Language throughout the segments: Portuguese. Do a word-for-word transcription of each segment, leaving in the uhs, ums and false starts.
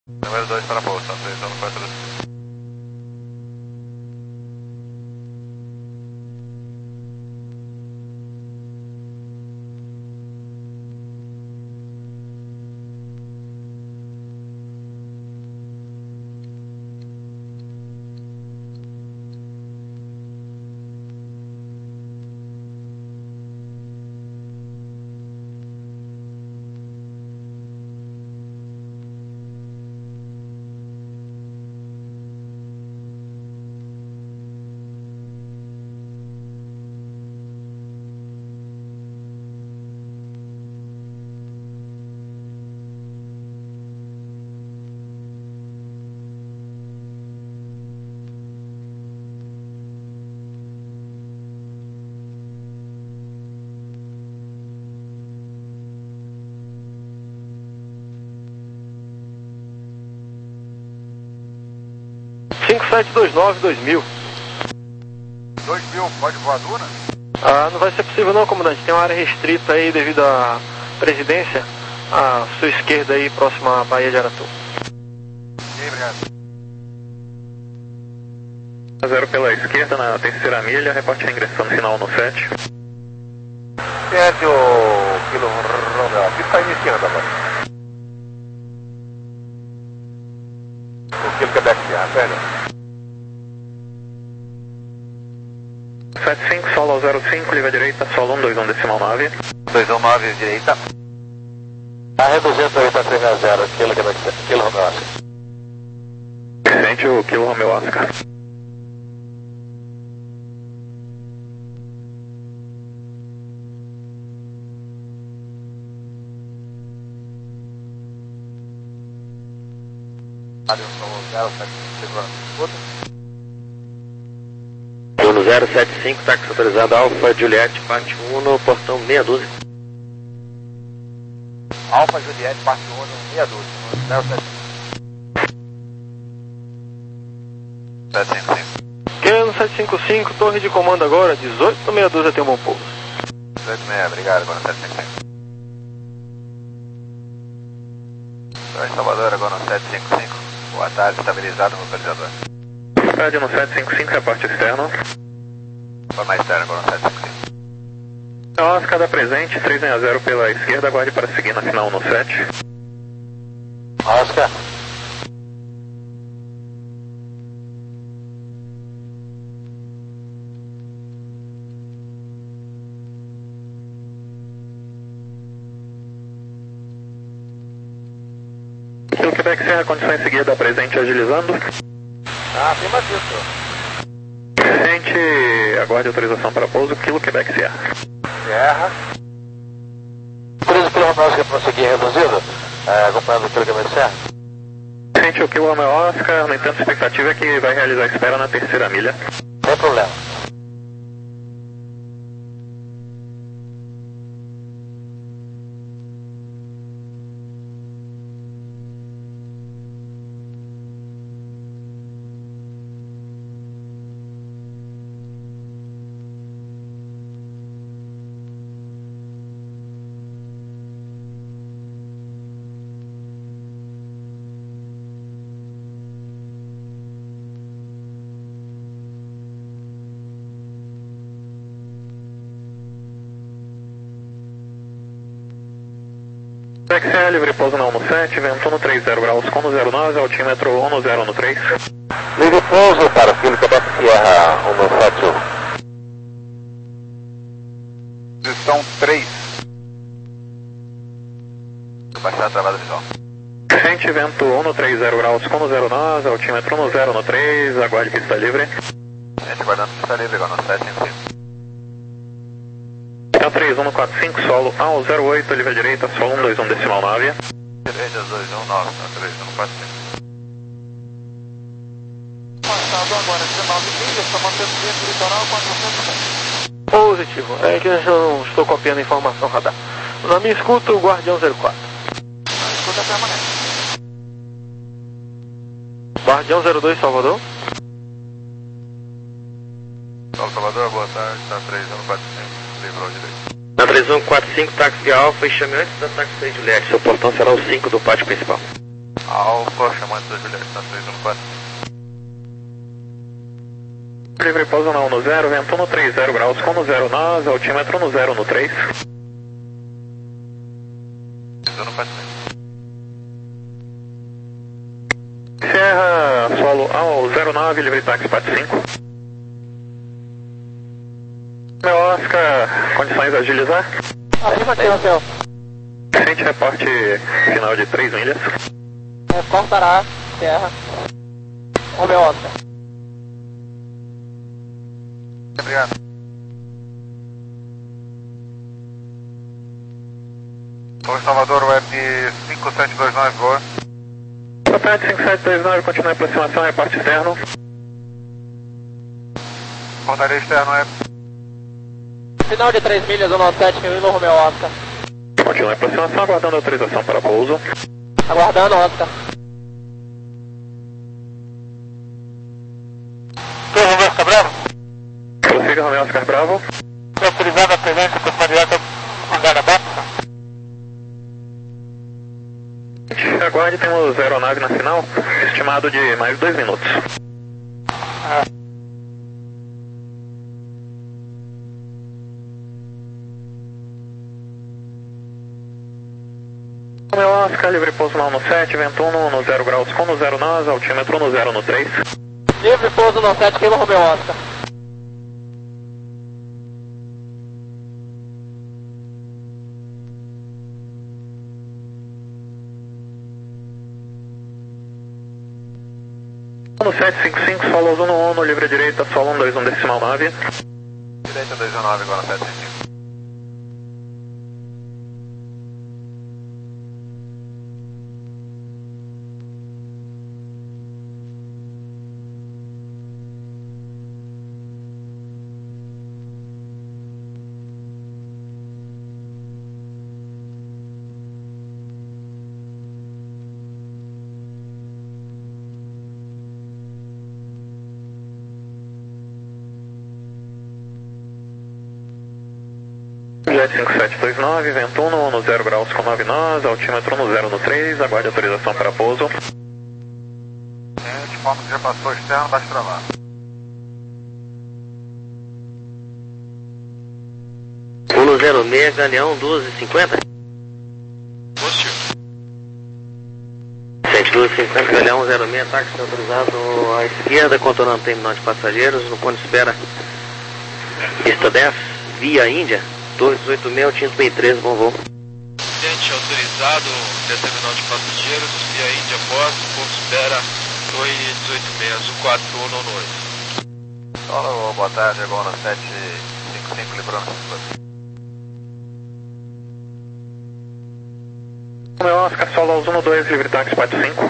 Número dois para a bolsa, três um quatro dois. cinco sete dois nove dois mil. dois mil, pode voar Duna? Ah, não vai ser possível não, comandante. Tem uma área restrita aí devido à presidência. À sua esquerda aí, próxima à Baía de Aratu. Ok, obrigado. Zero pela esquerda, na terceira milha, reporte ingressando final no sete. Perde o quilo Romeo, aqui está iniciando agora. O quilo Quebec, perde. sete cinco, solo zero cinco, livre à direita, solo um dois um decimal nove. dois um nove, direita. Está reduzindo aí para três a zero, quilo Quebec, quilo Romeo Oscar. Sente o quilo Romeo Oscar. Uno zero sete cinco, táxi autorizado Alfa Juliette, parte um no portão meia dúzia. Alfa Juliette, parte um no meia dúzia, zero sete cinco. Keno sete cinco cinco, torre de comando agora, dezoito no meia dúzia tem um bom pouso. dezoito meia, obrigado, agora no sete cinco cinco. Estou em Salvador, agora no sete cinco cinco. Boa tarde, estabilizado no localizador. Rádio no sete cinco cinco, reporte externo. Foi mais externo, agora no sete cinco cinco. Oscar da presente, três a zero pela esquerda, aguarde para seguir na final no sete. Oscar. Quilo Quebec Serra, condições seguidas da presente agilizando. Ah, afirmativo, senhor. Presente, aguarde autorização para pouso, Quilo Quebec Serra. Serra. treze quilo Romeo Oscar para seguir reduzido, é, acompanhando o quilo Quebec Serra. Sente o quilo Romeo Oscar, no entanto a expectativa é que vai realizar a espera na terceira milha. Sem problema. Quebec Serra, livre pouso na um no sete, vento no trinta graus com no zero nove, altímetro um no zero no três. Livre pouso para o quilo Quebec Serra um no sete um. Posição três. Baixar a travada visual. Sente vento um no trinta graus com no zero nove, altímetro um no zero no três, aguarde pista livre. Gente, aguardando pista livre agora no sete cinco cinco. É o três um no quatro cinco, solo ao zero oito, livre à direita, solo um dois um decimal nove. três dois um nove, três um quatro cinco. Passado agora, dezenove milhas, está mantendo dentro do litoral quatrocentos. Positivo, é que eu não estou copiando a informação radar. Na minha escuta, o Guardião zero quatro. A escuta permanente. Guardião zero dois, Salvador. Salvador, boa tarde, está três um quatro cinco. Livrou direito. Na três um quatro cinco, táxi de Alfa e chame antes da táxi de Juliette. Seu portão será o cinco do pátio principal. Alfa, chamando da Juliette na três um quatro. Livre pouso na um no zero, vento no três zero graus, com no zero nós, altímetro no zero no três. Zona quatro. Serra, solo ao zero nove, livre táxi quatro cinco. Meu Oscar, condições de agilizar? Arriba aqui, Rafael. Gente, reporte final de três milhas. Cortará, terra. O meu Oscar. Obrigado. Oi, Salvador, web cinco sete dois nove, voa. Satélite cinco sete dois nove, continua a aproximação, reporte externo. Portaria externo, web. Final de três milhas, um sete mil no Romeo Oscar. Continua a aproximação, aguardando autorização para pouso. Aguardando, Oscar. Tô, Romeo Oscar Bravo. Prossiga, Romeo Oscar Bravo. Tô autorizado a presença por direta andar aberta. Aguarde, temos aeronave na final, estimado de mais dois minutos. Ah. Romeo Oscar, livre pouso na um no sete, vento um no zero graus, com no zero nós, altímetro no zero no três. Livre pouso no sete, Kilo Romeo Oscar. No sete cinco cinco, solo um no livre direita, solo um dois um decimal nove. Direita dois um nove, agora sete cinco cinco. Jet cinco sete dois nove, vento um no zero graus com nove nós, altímetro no zero no três, aguarde autorização para pouso. Gente, como que já passou externo, baixa travar. um no zero seis, Galeão doze cinquenta. Positivo. sete doze cinquenta, Galeão zero seis, táxi autorizado à esquerda, contornando terminal de passageiros, no ponto de espera pista dez, via Índia. dois oito seis, Tinto B três, bom voo. Cliente autorizado, terminal de passageiros, via Índia após, ponto espera dois oito seis, Azul quatro um oito. Solo, boa tarde, agora no sete cinco cinco, livrando. Romeo Oscar, solo aos um no dois, livre táxi quatro cinco.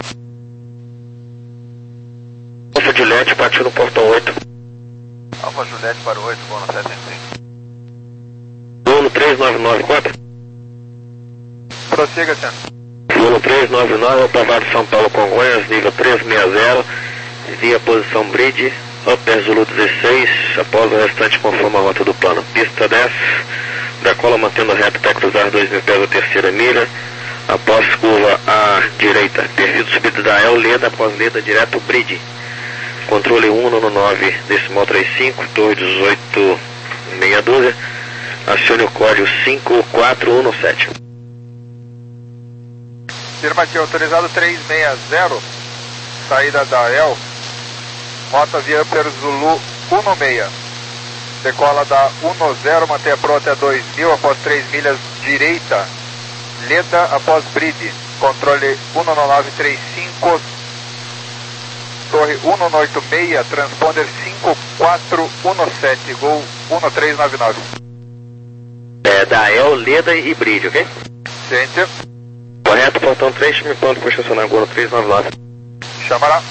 Alfa Juliette, partiu no portão oito. Alfa Juliette para o oito, agora no sete cinco cinco. um três nove nove quatro. Prossiga, senhor. um três nove nove, Otavado São Paulo Congonhas, nível trezentos e sessenta, via posição Bridge, Upper Zulu dezesseis, após o restante conforme a rota do plano. Pista dez, decola mantendo reto até cruzar dois mil pés a terceira milha, após curva à direita, perfil de subida da El, Leda, após Leda, direto Bridge. Controle um no nove, decimal trinta e cinco, torre dezoito meia dúzia. Acione o código cinco quatro um no sete. Firma aqui, autorizado trezentos e sessenta, saída da El, rota via Upper Zulu um seis. Decola da um zero, mantém a Pro até dois mil, após três milhas direita, Leda após Bride, controle um nove três cinco, torre um oito seis, transponder cinco quatro um sete, gol um três nove nove. É, da El, Leda e Bridge, ok? Ciente. Correto, portão três, me pronto para estacionar agora, três nove nove. Chamará.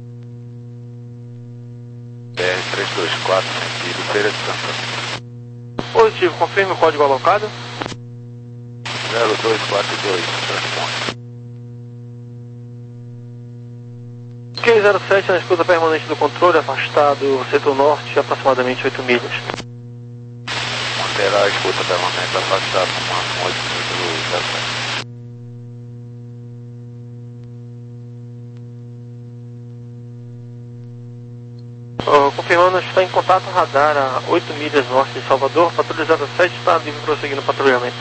B R três dois quatro, sentido Feira de Santana. Positivo, confirme o código alocado. zero dois quatro dois, transponder. Q zero sete na escuta permanente do controle, afastado setor norte, aproximadamente oito milhas. Manterá a escuta permanente afastada com máximo oito milhas do zero sete. Oh, confirmando, está em contato radar a oito milhas norte de Salvador, patrulha zero sete está livre prosseguindo o patrulhamento.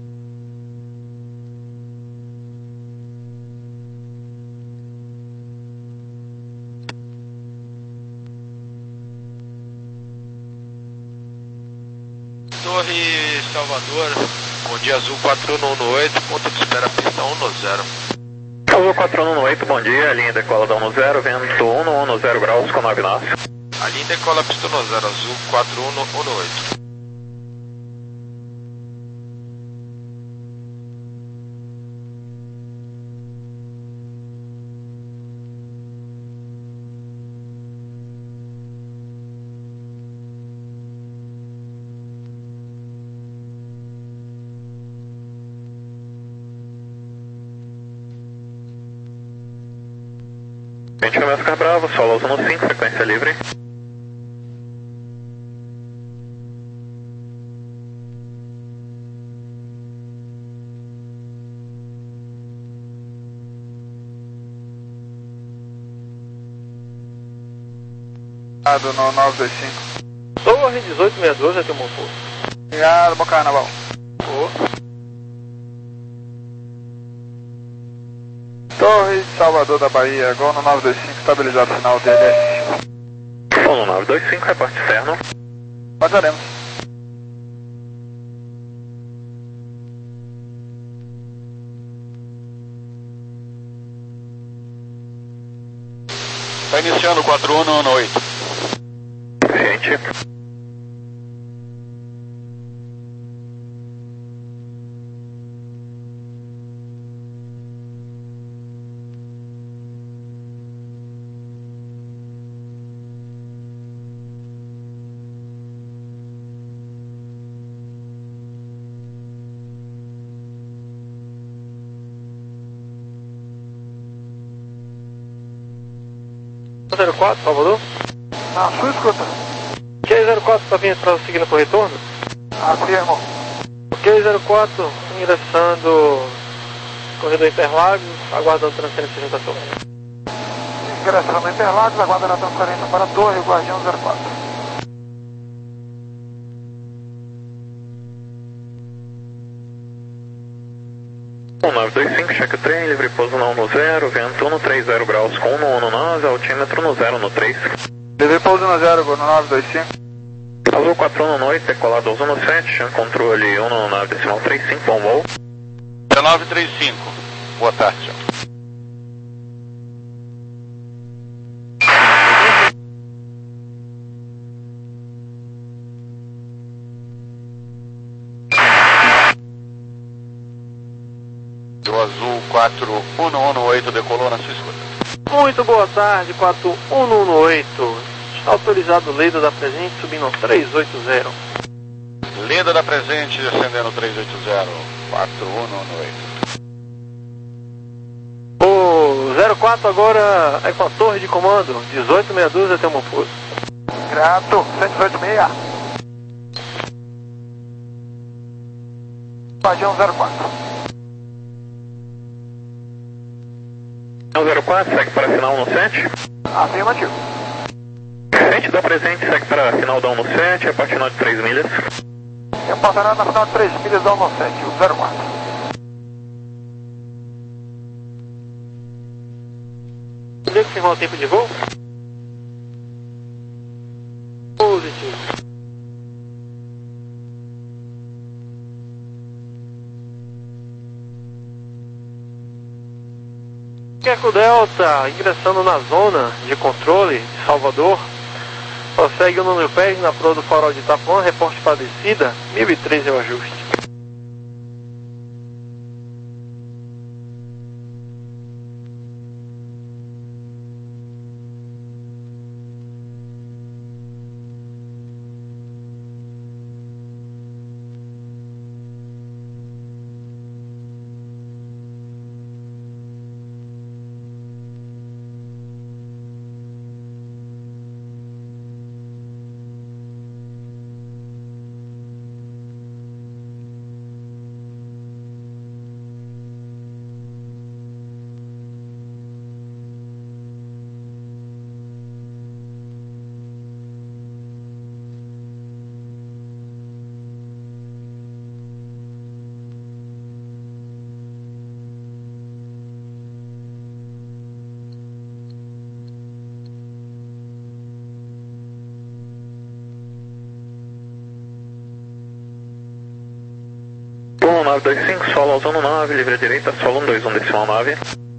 Torre Salvador, bom dia, Azul quatro um um oito, ponto de espera pista um zero. Azul quatro um um oito, bom dia, linha decola da um zero, vento um zero graus com nove nós. A linha decola pista um zero, Azul quatro um um oito. vinte e um Oscar Bravo, solo usando cinco, frequência livre. No nove dois cinco. Torre dezoito sessenta e dois, já tem um bom pouso. Obrigado, bom carnaval. Oh. Torre Salvador da Bahia, Gol no nove dois cinco, estabilizado final D L S. Gol no nove dois cinco, reporte externo. Passaremos. Está iniciando quatro um um oito. Gente. zero quatro, Salvador? Na sua escuta. Q zero quatro está vindo prosseguindo para o retorno? Afirmo. Q zero quatro ingressando corredor Interlagos, aguardando transferência junto à torre. Ingressando Interlagos, aguardando a transferência para a torre, Guardião zero quatro. um nove dois cinco, cheque trem, livre pouso no um zero, vento no três zero graus com um no nove, altímetro no zero no três. Livre pouso no zero, no nove dois cinco. Azul quatro um um oito, decolado doze no sete, controle um no nove decimal três cinco, bom voo. nove três cinco, boa tarde. O Azul quatro um um oito decolou na sua escuta. Muito boa tarde, quatro um um oito. Está autorizado o Leda da presente subindo três oito zero. Leda da presente descendendo três oito zero, quatro um um oito. O zero quatro agora é com a torre de comando, dezoito sessenta e dois até o Monfus. Grato, cento e oito seis. Guardião zero quatro. zero quatro, segue para final no sete. Afirmativo. Frente da presente, segue para final da um no sete, a partir de três milhas. Reportará na final de três milhas da um no sete, o zero quatro. Poderia confirmar o tempo de voo? Positivo. Eco Delta, ingressando na zona de controle de Salvador, prossegue o número pés na proa do farol de Itapuã, reporte para a descida, mil e treze é o ajuste. nove dois cinco, solo ozono nove, livre à direita, solo um dois um decimal nove.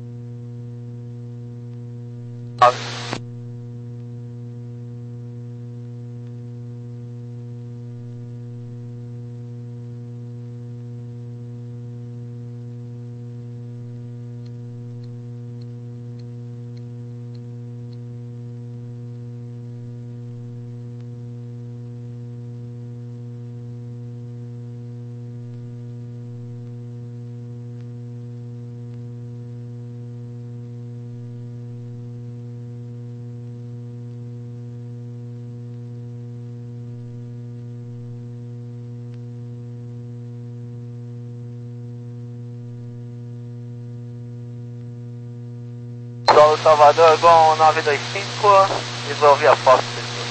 Solo Salvador, Gon nove dois cinco, desenvolvi a Fox.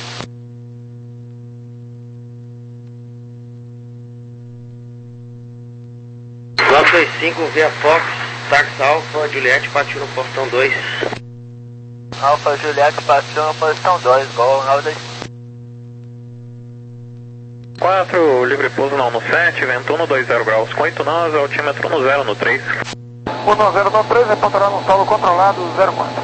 nove dois cinco, via Fox, táxi Alfa, Juliette partiu no portão dois. Alfa Juliette partiu na posição dois, Gol nove dois cinco. quatro, livre pouso não no sete, vento um dois zero graus com oito nós, altímetro no zero no três. um zero no três, reportará no solo controlado zero quatro.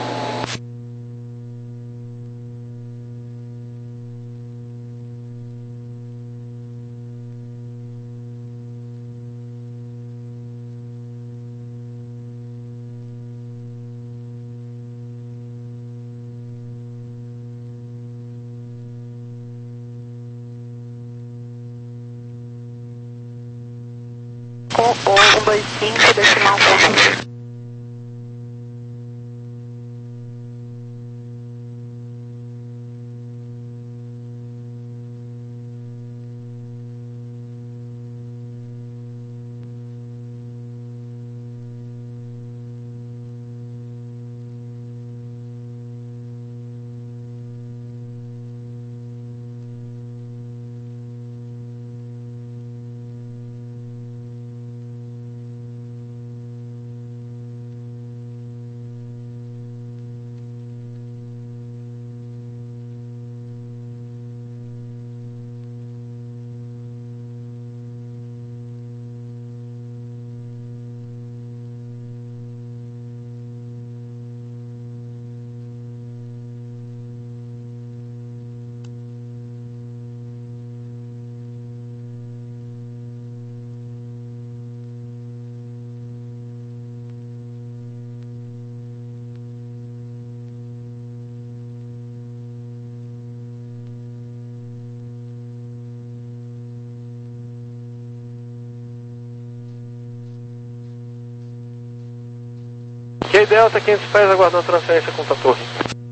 um dois cinco, decimal quatro. Q Delta, quinhentos pés, aguardando transferência contra a torre.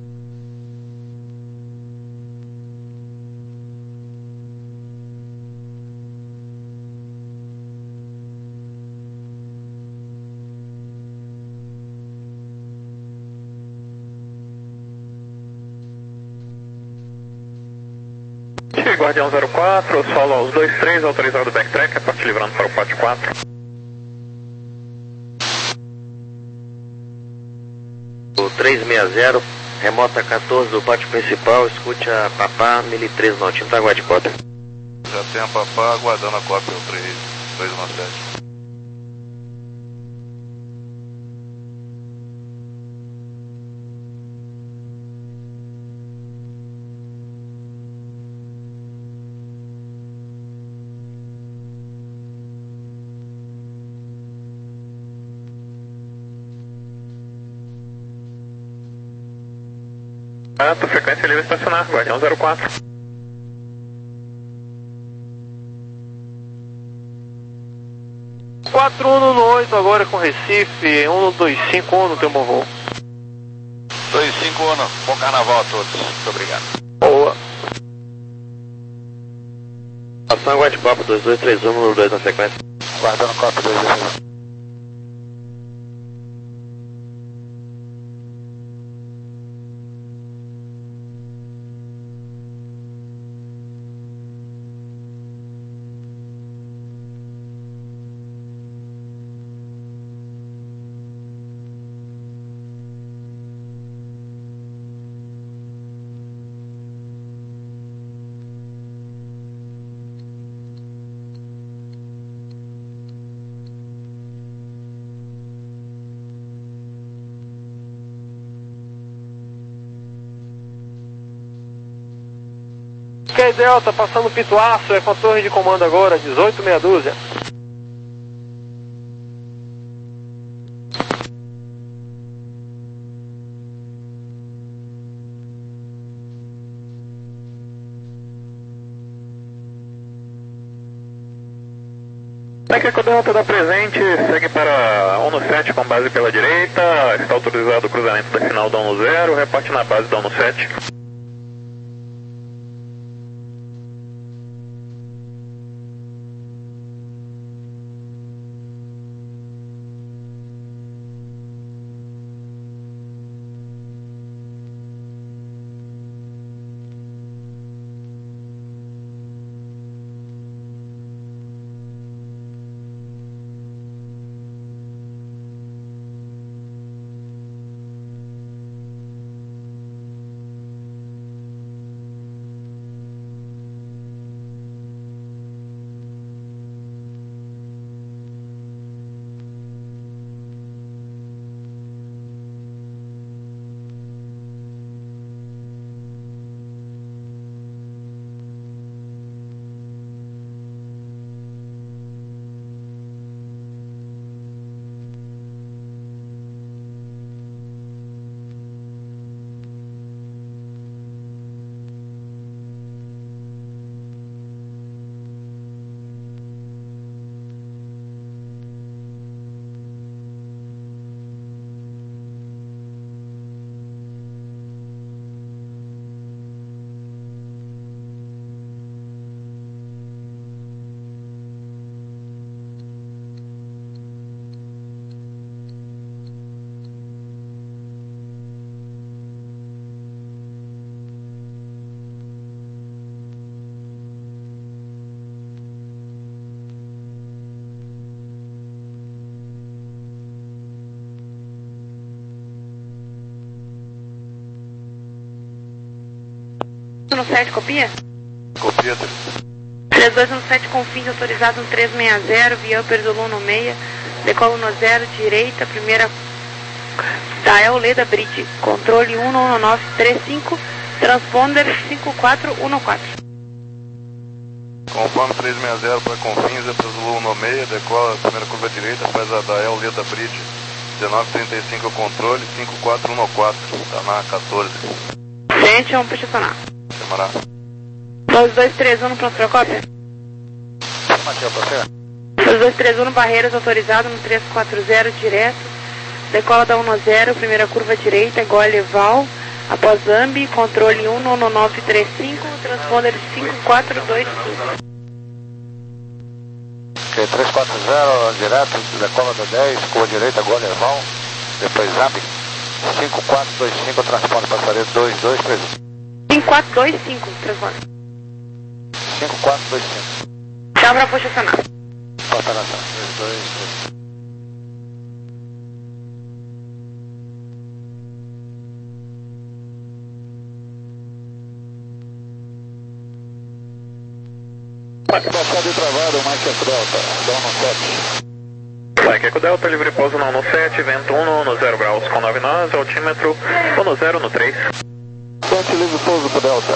Guardião zero quatro, solo aos dois três, autorizado backtrack, a parte livrando para o pátio quatro. O trezentos e sessenta, remota quatorze do pátio principal, escute a Papá mil e três no Altinho, aguarde cópia. Já tem a Papá aguardando a cópia, o três dois um sete. Quatro, frequência livre estacionar, Guardião zero quatro. quatro um no oito agora com Recife, um dois cinco um no teu bom voo. dois cinco um, bom carnaval a todos, muito obrigado. Boa. Ação White Pop dois dois três um, número dois na sequência. Guardando cópia dois dois três um. Ok, Delta, passando o Pituaço, é com a torre de comando agora, dezoito meia dúzia. Aqui é o Delta da presente, segue para ONU sete com base pela direita, está autorizado o cruzamento da final da ONU zero, reporte na base da ONU sete. No sete, copia? Copia, três dois um sete com fins autorizado no três seis zero, via Upper Zulu no meia, decola no zero, direita, primeira da El Leda Bridge, controle um um nove três cinco, transponder cinco quatro um quatro. Conforme três seis zero para Confins, Upper Zulu no meia, decola a primeira curva direita, faz a da El Leda Bridge, dezenove trinta e cinco controle, cinco quatro um quatro, tá na quatorze. Gente, vamos posicionar. Chamará. dois dois três um no pronto para cópia. dois dois três um no Barreiras, autorizado no três quatro zero direto. Decola da um zero, primeira curva direita, igual a Leval. Após Zambi, controle um um nove três cinco, transponder cinco quatro dois cinco. Ok, três quatro zero direto, decola da dez, curva direita, igual a Leval. Depois Zambi, cinco quatro dois cinco, transponder passaredo dois dois três um. cinco quatro dois cinco, transponder. cinco quatro dois cinco. Tchau para posicionar. Porta nação. dois dois três. Passado e travado, Mike Eco Delta, da ONU sete. Mike Eco Delta, livre pouso na ONU sete, vento um no zero graus com nove nós, altímetro ONU zero no três. sete, livre pouso pro Delta.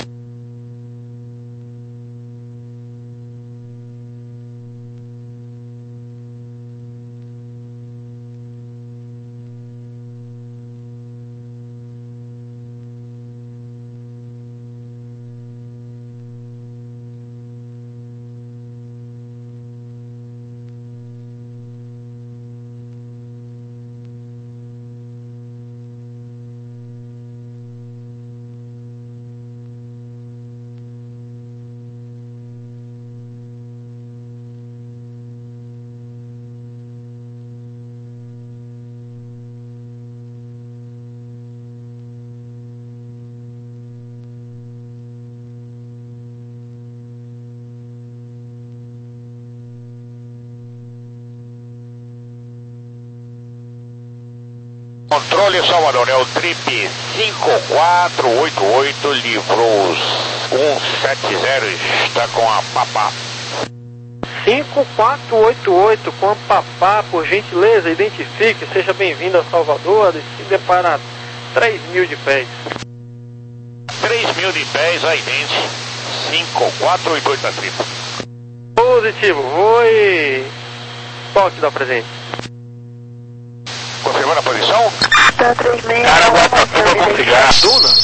Controle Salvador, é o Trip cinco quatro oito oito, livrou um sete zero, está com a Papá. cinco quatro oito oito com a Papá, por gentileza, identifique, seja bem-vindo a Salvador, a descida é para três mil de pés. três mil de pés, a idente. cinco quatro oito oito a tripla. Positivo, foi. Toque da presente. Confirmando a posição. Tá três meia. Caraguá tá tudo configurado.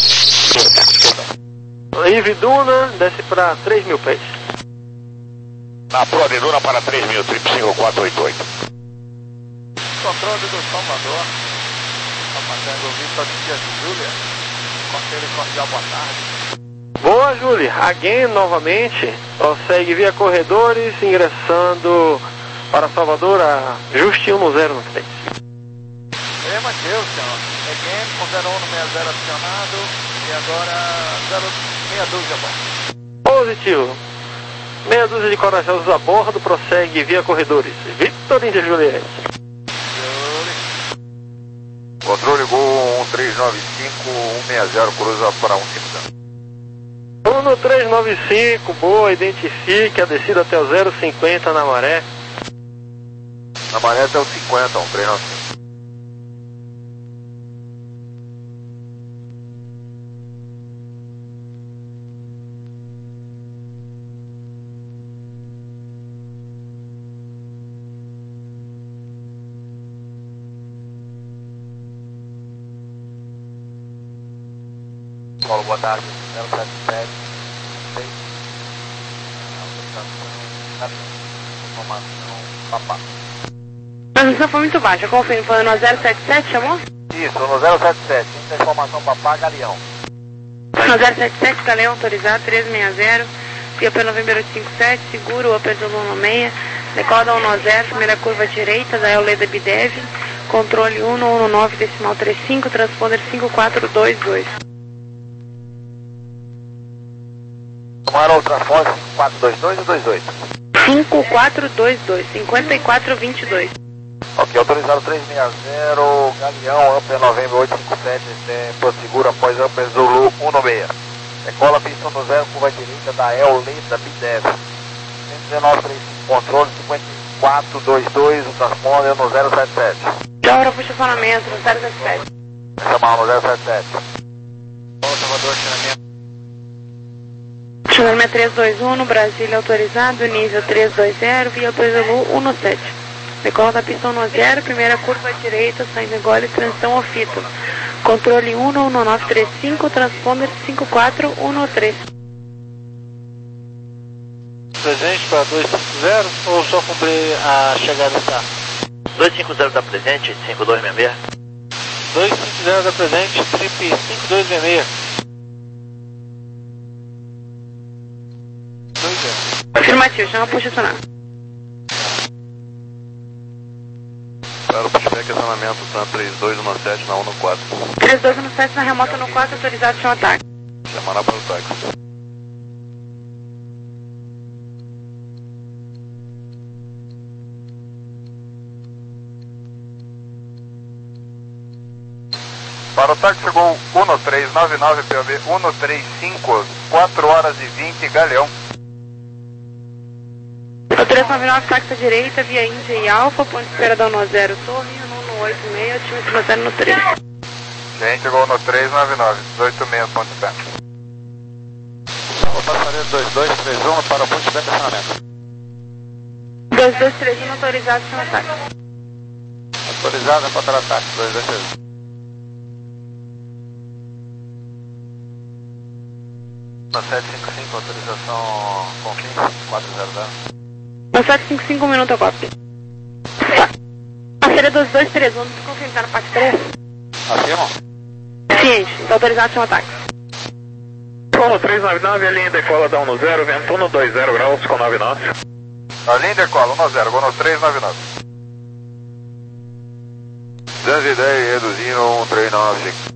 Duna. Ive Duna, desce para três mil pés. Na proa de Duna para três mil, trip cinco quatro oito oito. Controle do Salvador. Rapaziada, ouvi só de dia de Júlia. Conselho cordial, boa tarde. Boa, Júlia. Again novamente. Prossegue via corredores, ingressando para Salvador a Just um zero no três. É, Matheus, senhor. Again com zero um no sessenta e acionado. E agora zero meia dúzia a bordo. Positivo. Meia dúzia de corajosos a bordo, prossegue via corredores. Victor Índia Juliette. Controle Gol um três nove cinco um seis zero, cruza para um cinco zero. Uno três nove cinco, boa, identifique a descida até o zero cinquenta na maré. Na maré até o cinquenta, um três nove cinco. Paulo, boa tarde. zero sete sete. Informação, papá. A transmissão foi muito baixa. Confirme, foi no zero sete sete, chamou? Isso, no zero sete sete. Muita informação, papá, Galeão. No zero sete sete, Galeão autorizado, três seis zero. Via pelo November oito cinco sete, seguro, Upper Zulu um seis. Decola da um zero, primeira curva direita, da Euleda Bidev. Controle um um nove, decimal trinta e cinco, transponder cinco quatro dois dois. Tomaram ultrafone cinco quatro dois dois ou dois oito? cinco quatro dois dois, cinquenta e quatro vinte e dois. Ok, autorizado três seis zero, Galeão, Upper November oito cinco sete, tempo seguro após Upper Zulu um seis. Decola pista no zero, curva direita da Euleda Bidev. cento e dezenove trinta e cinco, controle cinquenta e quatro dois dois, o transponder no zero sete sete. Já hora puxa acionamento no zero sete sete. Chamar no zero sete sete. Paulo Salvador, acionamento. Acionamento três dois um, no Brasília autorizado, nível três dois zero, via Upper Zulu um sete. Decola da pista um zero, primeira curva direita, saindo gole, transição ao fito. Controle um um nove três cinco, transponder cinco quatro um três. Presente para dois cinco zero ou só cumprir a chegada está? dois cinco zero da presente, cinco dois seis seis. dois cinco zero da presente, trip cinco dois seis seis. Afirmativo, chama puxa acionar. Claro, pushback acionamento, T A M três dois um sete na um no quatro. três dois um sete na remota no quatro, autorizado, chama ataque. Chamará para o táxi. Para o táxi chegou um três nove nove, P O V um três cinco, quatro horas e vinte, Galeão. O três nove nove, táxi à direita, via Índia e Alfa, ponto de espera da um zero, Torre, um oito seis, time zero no três. Gente, chegou no três nove nove, dezoito seis, ponto de pé. Passageiro dois dois três um para o ponto de estacionamento. dois dois três um, autorizado, chama ataque. Autorizado para o ataque, dois dois três um. sete cinco cinco, autorização confins, quatro zero zero. No sete cinco cinco, um minuto, copy. Parceria dois dois três um, confirma, tá no parte três? Afirmam? Ciente, tá autorizado, chama ataque. Paulo três nove nove, a linha decola da um zero, vento um dois zero graus com nove nós. A linha decola, um zero, gol no três nove nove. duzentos e dez, reduzindo um três nove.